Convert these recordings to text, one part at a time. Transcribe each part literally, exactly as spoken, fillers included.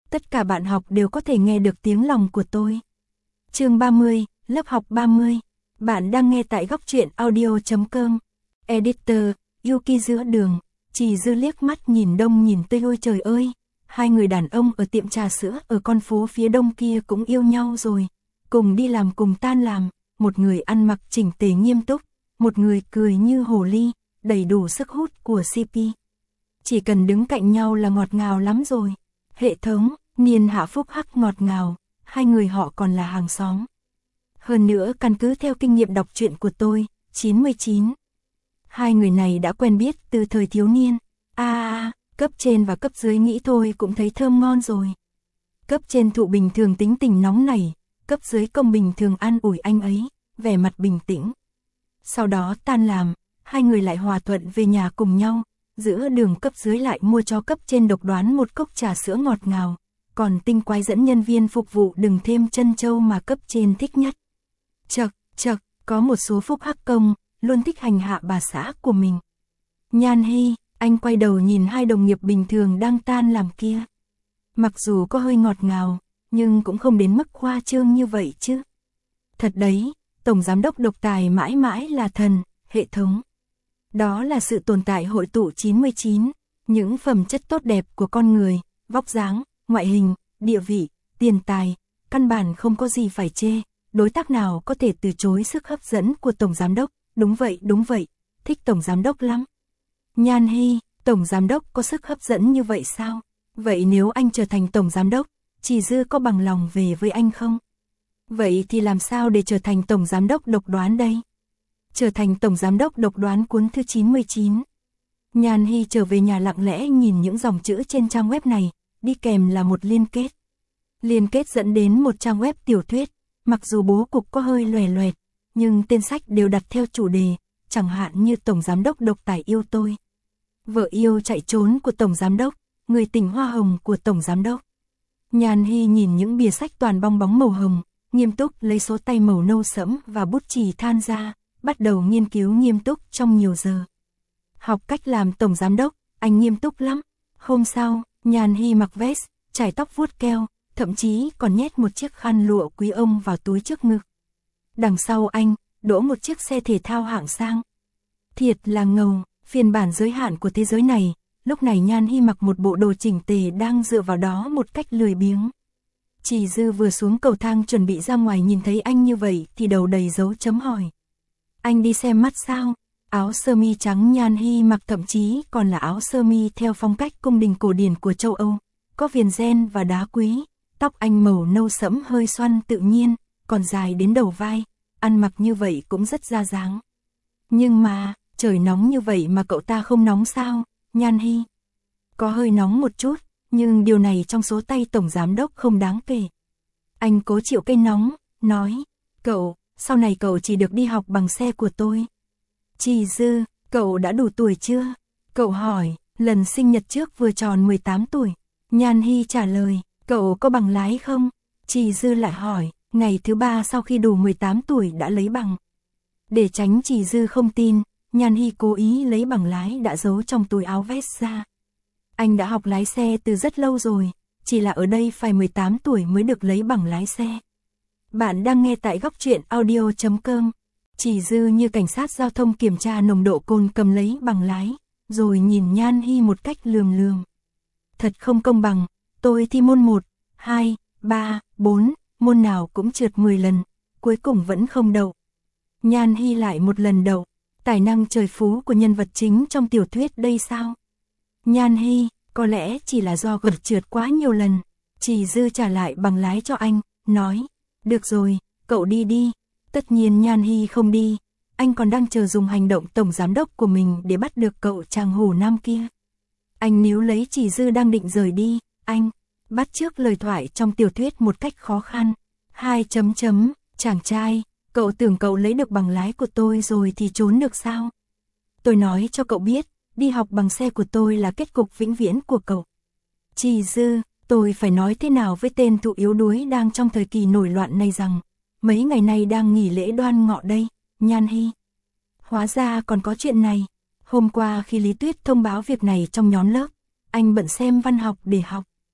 tất cả bạn học đều có thể nghe được tiếng lòng của tôi. Chương ba mươi, lớp học ba mươi. Bạn đang nghe tại góc truyện audio chấm com. Editor, Yuki giữa đường. Chỉ Dư liếc mắt nhìn đông nhìn tây, ôi trời ơi, hai người đàn ông ở tiệm trà sữa ở con phố phía đông kia cũng yêu nhau rồi. Cùng đi làm cùng tan làm, một người ăn mặc chỉnh tề nghiêm túc, một người cười như hồ ly, đầy đủ sức hút của xê pê. Chỉ cần đứng cạnh nhau là ngọt ngào lắm rồi. Hệ thống, niên hạ phúc hắc ngọt ngào, hai người họ còn là hàng xóm. Hơn nữa căn cứ theo kinh nghiệm đọc truyện của tôi, chín mươi chín. Hai người này đã quen biết từ thời thiếu niên. A à, cấp trên và cấp dưới nghĩ thôi cũng thấy thơm ngon rồi. Cấp trên thụ bình thường tính tình nóng nảy, cấp dưới công bình thường an ủi anh ấy, vẻ mặt bình tĩnh. Sau đó tan làm, hai người lại hòa thuận về nhà cùng nhau. Giữa đường cấp dưới lại mua cho cấp trên độc đoán một cốc trà sữa ngọt ngào, còn tinh quái dẫn nhân viên phục vụ đừng thêm trân châu mà cấp trên thích nhất. Chậc, chậc, có một số phúc hắc công, luôn thích hành hạ bà xã của mình. Nhan Hy, anh quay đầu nhìn hai đồng nghiệp bình thường đang tan làm kia. Mặc dù có hơi ngọt ngào, nhưng cũng không đến mức khoa trương như vậy chứ. Thật đấy, Tổng Giám đốc độc tài mãi mãi là thần, hệ thống. Đó là sự tồn tại hội tụ chín mươi chín, những phẩm chất tốt đẹp của con người, vóc dáng, ngoại hình, địa vị, tiền tài, căn bản không có gì phải chê, đối tác nào có thể từ chối sức hấp dẫn của Tổng Giám đốc, đúng vậy, đúng vậy, thích Tổng Giám đốc lắm. Nhan Hy, Tổng Giám đốc có sức hấp dẫn như vậy sao? Vậy nếu anh trở thành Tổng Giám đốc, Chỉ Dư có bằng lòng về với anh không? Vậy thì làm sao để trở thành Tổng Giám đốc độc đoán đây? Trở thành Tổng Giám đốc độc đoán cuốn thứ chín mươi chín. Nhan Hy trở về nhà lặng lẽ nhìn những dòng chữ trên trang web này, đi kèm là một liên kết. Liên kết dẫn đến một trang web tiểu thuyết, mặc dù bố cục có hơi loè loẹt, nhưng tên sách đều đặt theo chủ đề, chẳng hạn như Tổng Giám đốc độc tài yêu tôi. Vợ yêu chạy trốn của Tổng Giám đốc, người tình hoa hồng của Tổng Giám đốc. Nhan Hy nhìn những bìa sách toàn bong bóng màu hồng, nghiêm túc lấy số tay màu nâu sẫm và bút chì than ra, bắt đầu nghiên cứu nghiêm túc trong nhiều giờ. Học cách làm Tổng Giám đốc, anh nghiêm túc lắm. Hôm sau, Nhan Hy mặc vest, chải tóc vuốt keo, thậm chí còn nhét một chiếc khăn lụa quý ông vào túi trước ngực. Đằng sau anh, đỗ một chiếc xe thể thao hạng sang. Thiệt là ngầu, phiên bản giới hạn của thế giới này, lúc này Nhan Hy mặc một bộ đồ chỉnh tề đang dựa vào đó một cách lười biếng. Chỉ Dư vừa xuống cầu thang chuẩn bị ra ngoài nhìn thấy anh như vậy thì đầu đầy dấu chấm hỏi. Anh đi xem mắt sao? Áo sơ mi trắng Nhan Hy mặc thậm chí còn là áo sơ mi theo phong cách cung đình cổ điển của châu Âu, có viền ren và đá quý, tóc anh màu nâu sẫm hơi xoăn tự nhiên, còn dài đến đầu vai, ăn mặc như vậy cũng rất ra dáng. Nhưng mà, trời nóng như vậy mà cậu ta không nóng sao, Nhan Hy? Có hơi nóng một chút, nhưng điều này trong số tay Tổng Giám đốc không đáng kể. Anh cố chịu cái nóng, nói, cậu, sau này cậu chỉ được đi học bằng xe của tôi. Chỉ Dư, cậu đã đủ tuổi chưa? Cậu hỏi, lần sinh nhật trước vừa tròn mười tám tuổi. Nhan Hy trả lời, cậu có bằng lái không? Chỉ Dư lại hỏi, ngày thứ ba sau khi đủ mười tám tuổi đã lấy bằng. Để tránh Chỉ Dư không tin, Nhan Hy cố ý lấy bằng lái đã giấu trong túi áo vest ra. Anh đã học lái xe từ rất lâu rồi, chỉ là ở đây phải mười tám tuổi mới được lấy bằng lái xe. Bạn đang nghe tại góc truyện audio chấm com. Chỉ Dư như cảnh sát giao thông kiểm tra nồng độ cồn cầm lấy bằng lái, rồi nhìn Nhan Hy một cách lườm lườm. Thật không công bằng, tôi thi môn một, hai, ba, bốn, môn nào cũng trượt mười lần, cuối cùng vẫn không đậu. Nhan Hy lại một lần đậu, tài năng trời phú của nhân vật chính trong tiểu thuyết đây sao? Nhan Hy, có lẽ chỉ là do gật trượt quá nhiều lần. Chỉ Dư trả lại bằng lái cho anh, nói, được rồi, cậu đi đi. Tất nhiên Nhan Hy không đi, anh còn đang chờ dùng hành động Tổng Giám đốc của mình để bắt được cậu chàng hồ nam kia. Anh níu lấy Chỉ Dư đang định rời đi, anh bắt chước lời thoại trong tiểu thuyết một cách khó khăn. Hai chấm chấm, chàng trai, cậu tưởng cậu lấy được bằng lái của tôi rồi thì trốn được sao? Tôi nói cho cậu biết, đi học bằng xe của tôi là kết cục vĩnh viễn của cậu. Chỉ Dư, tôi phải nói thế nào với tên thụ yếu đuối đang trong thời kỳ nổi loạn này rằng, mấy ngày nay đang nghỉ lễ Đoan Ngọ đây, Nhan Hy. Hóa ra còn có chuyện này. Hôm qua khi Lý Tuyết thông báo việc này trong nhóm lớp, anh bận xem văn học để học.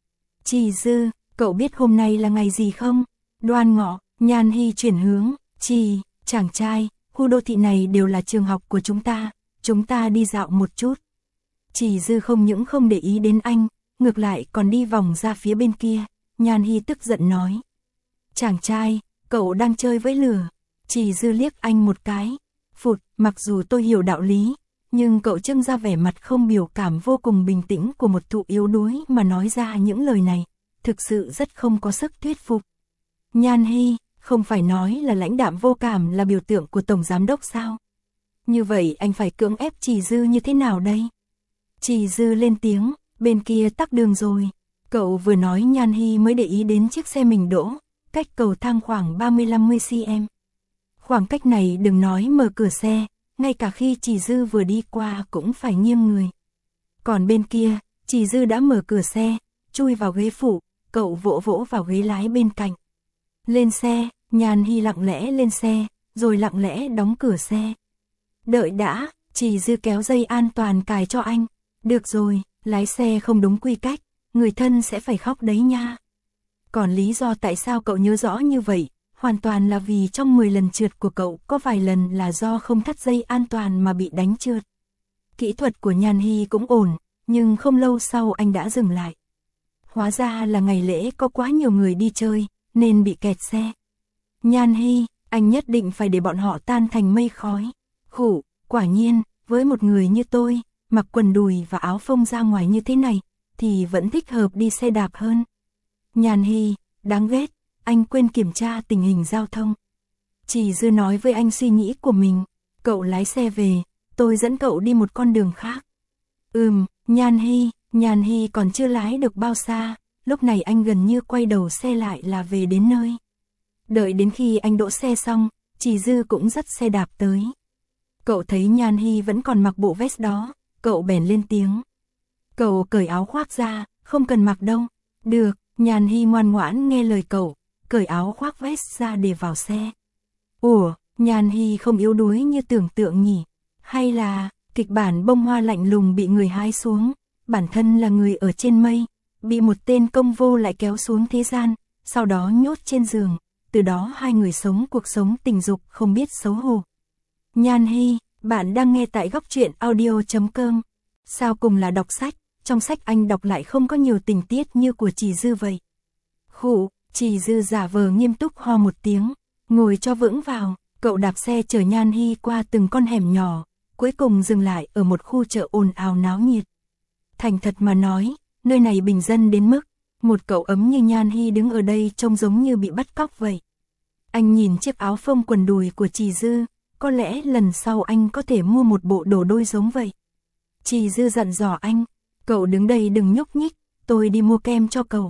Trì Dư, cậu biết hôm nay là ngày gì không? Đoan Ngọ. Nhan Hy chuyển hướng. Trì, chàng trai, khu đô thị này đều là trường học của chúng ta, chúng ta đi dạo một chút. Trì Dư không những không để ý đến anh, ngược lại còn đi vòng ra phía bên kia. Nhan Hy tức giận nói. Chàng trai, cậu đang chơi với lửa. Trì Dư liếc anh một cái. Phụt, mặc dù tôi hiểu đạo lý, nhưng cậu trưng ra vẻ mặt không biểu cảm vô cùng bình tĩnh của một thụ yếu đuối mà nói ra những lời này, thực sự rất không có sức thuyết phục. Nhan Hy, không phải nói là lãnh đạm vô cảm là biểu tượng của tổng giám đốc sao? Như vậy anh phải cưỡng ép Trì Dư như thế nào đây? Trì Dư lên tiếng, bên kia tắc đường rồi. Cậu vừa nói Nhan Hy mới để ý đến chiếc xe mình đỗ, cách cầu thang khoảng ba mươi lăm mươi xăng-ti-mét. Khoảng cách này đừng nói mở cửa xe, ngay cả khi Trì Dư vừa đi qua cũng phải nghiêng người. Còn bên kia, Trì Dư đã mở cửa xe, chui vào ghế phụ, cậu vỗ vỗ vào ghế lái bên cạnh. Lên xe, Nhan Hy lặng lẽ lên xe, rồi lặng lẽ đóng cửa xe. Đợi đã, Trì Dư kéo dây an toàn cài cho anh. Được rồi, lái xe không đúng quy cách, người thân sẽ phải khóc đấy nha. Còn lý do tại sao cậu nhớ rõ như vậy, hoàn toàn là vì trong mười lần trượt của cậu có vài lần là do không thắt dây an toàn mà bị đánh trượt. Kỹ thuật của Nhan Hy cũng ổn, nhưng không lâu sau anh đã dừng lại. Hóa ra là ngày lễ có quá nhiều người đi chơi, nên bị kẹt xe. Nhan Hy, anh nhất định phải để bọn họ tan thành mây khói. Khủ, quả nhiên, với một người như tôi, mặc quần đùi và áo phông ra ngoài như thế này, thì vẫn thích hợp đi xe đạp hơn. Nhan Hy, đáng ghét, anh quên kiểm tra tình hình giao thông. Trì Dư nói với anh suy nghĩ của mình, cậu lái xe về, tôi dẫn cậu đi một con đường khác. Ừm, Nhan Hy, Nhan Hy còn chưa lái được bao xa, lúc này anh gần như quay đầu xe lại là về đến nơi. Đợi đến khi anh đỗ xe xong, Trì Dư cũng dắt xe đạp tới. Cậu thấy Nhan Hy vẫn còn mặc bộ vest đó, cậu bèn lên tiếng. Cậu cởi áo khoác ra, không cần mặc đâu. Được, Nhan Hy ngoan ngoãn nghe lời cậu, cởi áo khoác vest ra để vào xe. Ủa, Nhan Hy không yếu đuối như tưởng tượng nhỉ? Hay là, kịch bản bông hoa lạnh lùng bị người hái xuống, bản thân là người ở trên mây, bị một tên công vô lại kéo xuống thế gian, sau đó nhốt trên giường, từ đó hai người sống cuộc sống tình dục không biết xấu hổ. Nhan Hy, bạn đang nghe tại góc truyện audio chấm com. Sao cùng là đọc sách, trong sách anh đọc lại không có nhiều tình tiết như của Trì Dư vậy. Khụ, Trì Dư giả vờ nghiêm túc ho một tiếng, ngồi cho vững vào, cậu đạp xe chở Nhan Hy qua từng con hẻm nhỏ, cuối cùng dừng lại ở một khu chợ ồn ào náo nhiệt. Thành thật mà nói, nơi này bình dân đến mức, một cậu ấm như Nhan Hy đứng ở đây trông giống như bị bắt cóc vậy. Anh nhìn chiếc áo phông quần đùi của Trì Dư, có lẽ lần sau anh có thể mua một bộ đồ đôi giống vậy. Trì Dư dặn dò anh, cậu đứng đây đừng nhúc nhích, tôi đi mua kem cho cậu.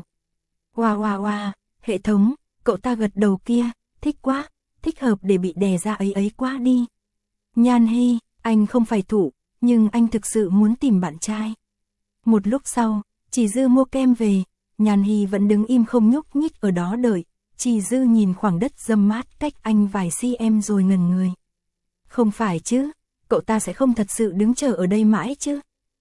Oa oa oa, hệ thống, cậu ta gật đầu kia, thích quá, thích hợp để bị đè ra ấy ấy quá đi. Nhan Hy, anh không phải thủ, nhưng anh thực sự muốn tìm bạn trai. Một lúc sau, Trì Dư mua kem về, Nhan Hy vẫn đứng im không nhúc nhích ở đó đợi. Trì Dư nhìn khoảng đất râm mát cách anh vài cm rồi ngẩn người. Không phải chứ, cậu ta sẽ không thật sự đứng chờ ở đây mãi chứ.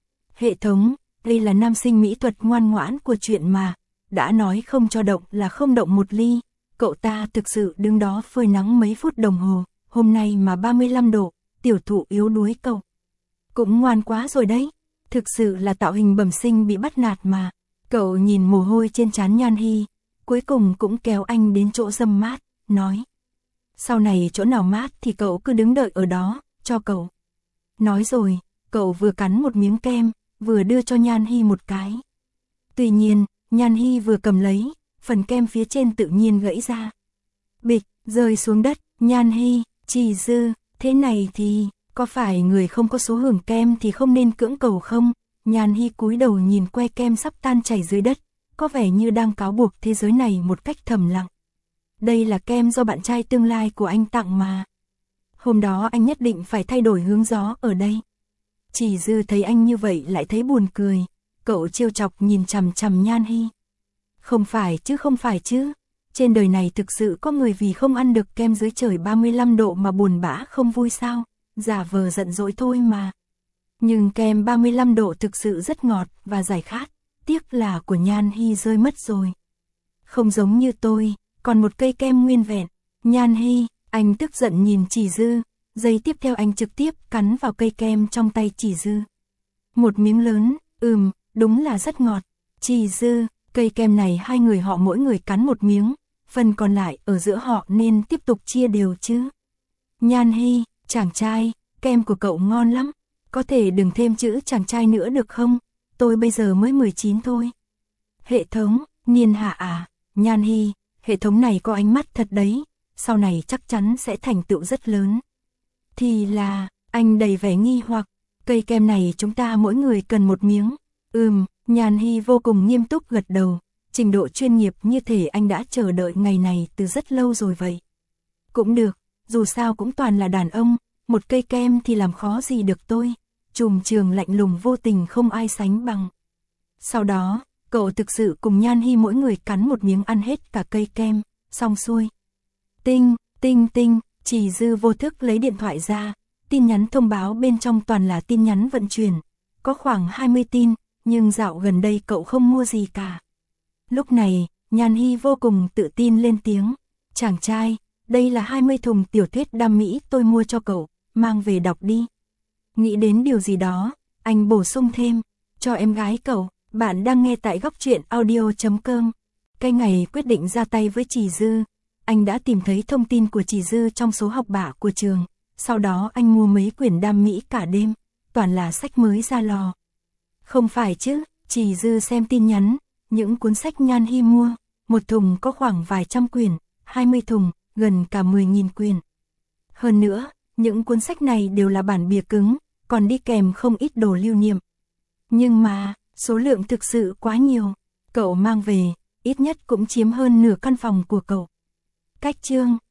Hệ thống, đây là nam sinh mỹ thuật ngoan ngoãn của chuyện mà, đã nói không cho động là không động một ly, cậu ta thực sự đứng đó phơi nắng mấy phút đồng hồ, hôm nay mà ba mươi lăm độ, tiểu thụ yếu đuối cậu. Cũng ngoan quá rồi đấy, thực sự là tạo hình bẩm sinh bị bắt nạt mà. Cậu nhìn mồ hôi trên trán Nhan Hy, cuối cùng cũng kéo anh đến chỗ râm mát, nói. Sau này chỗ nào mát thì cậu cứ đứng đợi ở đó, cho cậu. Nói rồi, cậu vừa cắn một miếng kem, vừa đưa cho Nhan Hy một cái. Tuy nhiên, Nhan Hy vừa cầm lấy, phần kem phía trên tự nhiên gãy ra. Bịch, rơi xuống đất, Nhan Hy, Trì Dư, thế này thì, có phải người không có số hưởng kem thì không nên cưỡng cầu không? Nhan Hy cúi đầu nhìn que kem sắp tan chảy dưới đất, có vẻ như đang cáo buộc thế giới này một cách thầm lặng. Đây là kem do bạn trai tương lai của anh tặng mà. Hôm đó anh nhất định phải thay đổi hướng gió ở đây. Trì Dư thấy anh như vậy lại thấy buồn cười, cậu trêu chọc nhìn chằm chằm Nhan Hy. Không phải chứ không phải chứ, trên đời này thực sự có người vì không ăn được kem dưới trời ba mươi lăm độ mà buồn bã không vui sao, giả vờ giận dỗi thôi mà. Nhưng kem ba mươi lăm độ thực sự rất ngọt và giải khát, tiếc là của Nhan Hy rơi mất rồi. Không giống như tôi, còn một cây kem nguyên vẹn. Nhan Hy, anh tức giận nhìn Chỉ Dư, giây tiếp theo anh trực tiếp cắn vào cây kem trong tay Chỉ Dư. Một miếng lớn, ừm, đúng là rất ngọt. Chỉ Dư, cây kem này hai người họ mỗi người cắn một miếng, phần còn lại ở giữa họ nên tiếp tục chia đều chứ. Nhan Hy, chàng trai, kem của cậu ngon lắm, có thể đừng thêm chữ chàng trai nữa được không? Tôi bây giờ mới mười chín thôi. Hệ thống, niên hạ à, Nhan Hy, hệ thống này có ánh mắt thật đấy, sau này chắc chắn sẽ thành tựu rất lớn. Thì là, anh đầy vẻ nghi hoặc, cây kem này chúng ta mỗi người cần một miếng. Ừm, Nhan Hy vô cùng nghiêm túc gật đầu, trình độ chuyên nghiệp như thể anh đã chờ đợi ngày này từ rất lâu rồi vậy. Cũng được, dù sao cũng toàn là đàn ông, một cây kem thì làm khó gì được tôi. Trùm trường lạnh lùng vô tình không ai sánh bằng. Sau đó, cậu thực sự cùng Nhan Hy mỗi người cắn một miếng ăn hết cả cây kem, xong xuôi. Tinh, tinh tinh, Chỉ Dư vô thức lấy điện thoại ra, tin nhắn thông báo bên trong toàn là tin nhắn vận chuyển, có khoảng hai mươi tin, nhưng dạo gần đây cậu không mua gì cả. Lúc này, Nhan Hy vô cùng tự tin lên tiếng, chàng trai, đây là hai mươi thùng tiểu thuyết đam mỹ tôi mua cho cậu, mang về đọc đi. Nghĩ đến điều gì đó, anh bổ sung thêm, cho em gái cậu. Bạn đang nghe tại góc truyện audio chấm com. Cái ngày quyết định ra tay với Chỉ Dư, anh đã tìm thấy thông tin của Chỉ Dư trong số học bạ của trường, sau đó anh mua mấy quyển đam mỹ cả đêm, toàn là sách mới ra lò. Không phải chứ, Chỉ Dư xem tin nhắn, những cuốn sách Nhan Hy mua, một thùng có khoảng vài trăm quyển, hai mươi thùng, gần cả mười nghìn quyển. Hơn nữa, những cuốn sách này đều là bản bìa cứng, còn đi kèm không ít đồ lưu niệm. Nhưng mà, số lượng thực sự quá nhiều, cậu mang về, ít nhất cũng chiếm hơn nửa căn phòng của cậu. Cách chương